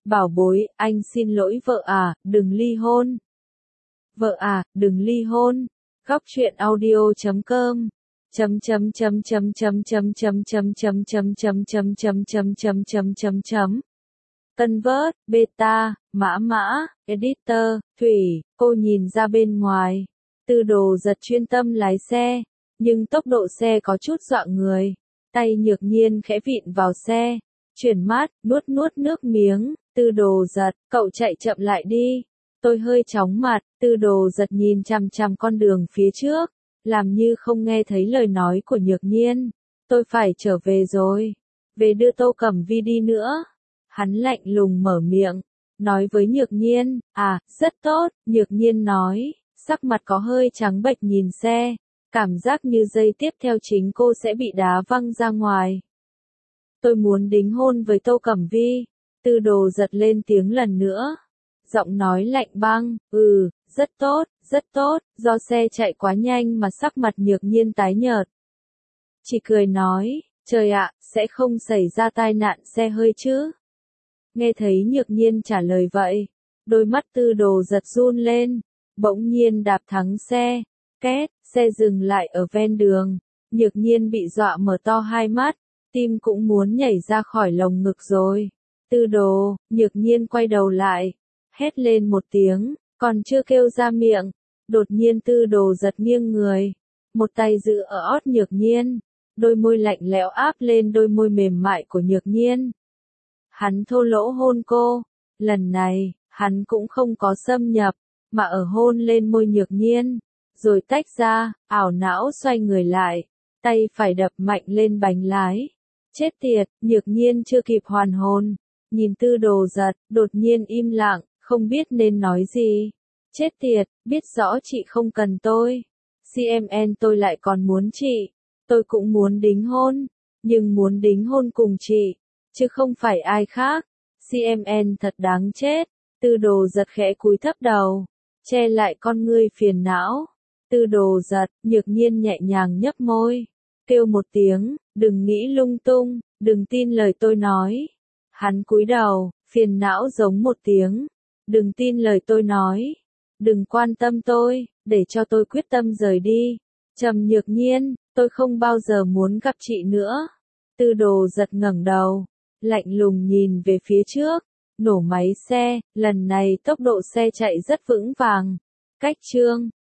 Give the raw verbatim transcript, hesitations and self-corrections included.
Bảo bối, anh xin lỗi vợ à, đừng ly hôn. Vợ à, đừng ly hôn. Góc truyện audio chấm com chấm chấm chấm chấm chấm chấm chấm chấm chấm chấm chấm chấm chấm chấm chấm chấm chấm chấm Convert, beta, mã mã, editor, Thủy, cô nhìn ra bên ngoài. Tư Đồ Giật chuyên tâm lái xe, nhưng tốc độ xe có chút dọa người. Tay Nhược Nhiên khẽ vịn vào xe, chuyển mát, nuốt nuốt nước miếng. Tư Đồ Giật, cậu chạy chậm lại đi. Tôi hơi chóng mặt, Tư Đồ Giật nhìn chằm chằm con đường phía trước, làm như không nghe thấy lời nói của Nhược Nhiên. Tôi phải trở về rồi. Về đưa Tô Cẩm Vi đi nữa. Hắn lạnh lùng mở miệng, nói với Nhược Nhiên. À, rất tốt, Nhược Nhiên nói, sắc mặt có hơi trắng bệch nhìn xe, cảm giác như giây tiếp theo chính cô sẽ bị đá văng ra ngoài. Tôi muốn đính hôn với Tô Cẩm Vi. Tư Đồ Giật lên tiếng lần nữa. Giọng nói lạnh băng, ừ, rất tốt, rất tốt, do xe chạy quá nhanh mà sắc mặt Nhược Nhiên tái nhợt. Chỉ cười nói, trời ạ, sẽ không xảy ra tai nạn xe hơi chứ? Nghe thấy Nhược Nhiên trả lời vậy, đôi mắt Tư Đồ Giật run lên, bỗng nhiên đạp thắng xe, két, xe dừng lại ở ven đường. Nhược Nhiên bị dọa mở to hai mắt, tim cũng muốn nhảy ra khỏi lồng ngực rồi. Tư Đồ, Nhược Nhiên quay đầu lại, hét lên một tiếng, còn chưa kêu ra miệng, đột nhiên Tư Đồ Giật nghiêng người, một tay giữ ở ót Nhược Nhiên, đôi môi lạnh lẽo áp lên đôi môi mềm mại của Nhược Nhiên. Hắn thô lỗ hôn cô, lần này, hắn cũng không có xâm nhập, mà ở hôn lên môi Nhược Nhiên, rồi tách ra, ảo não xoay người lại, tay phải đập mạnh lên bánh lái. Chết tiệt, Nhược Nhiên chưa kịp hoàn hồn, nhìn Tư Đồ Giật, đột nhiên im lặng, không biết nên nói gì. Chết tiệt, biết rõ chị không cần tôi. xê em en tôi lại còn muốn chị. Tôi cũng muốn đính hôn, nhưng muốn đính hôn cùng chị, chứ không phải ai khác. xê em en thật đáng chết. Tư Đồ Giật khẽ cúi thấp đầu, che lại con ngươi phiền não. Tư Đồ Giật, Nhược Nhiên nhẹ nhàng nhấp môi, kêu một tiếng, đừng nghĩ lung tung, đừng tin lời tôi nói. Hắn cúi đầu, phiền não giống một tiếng, đừng tin lời tôi nói, đừng quan tâm tôi, để cho tôi quyết tâm rời đi. Trầm Nhược Nhiên, tôi không bao giờ muốn gặp chị nữa. Tư Đồ Giật ngẩng đầu, lạnh lùng nhìn về phía trước, nổ máy xe, lần này tốc độ xe chạy rất vững vàng. Cách chương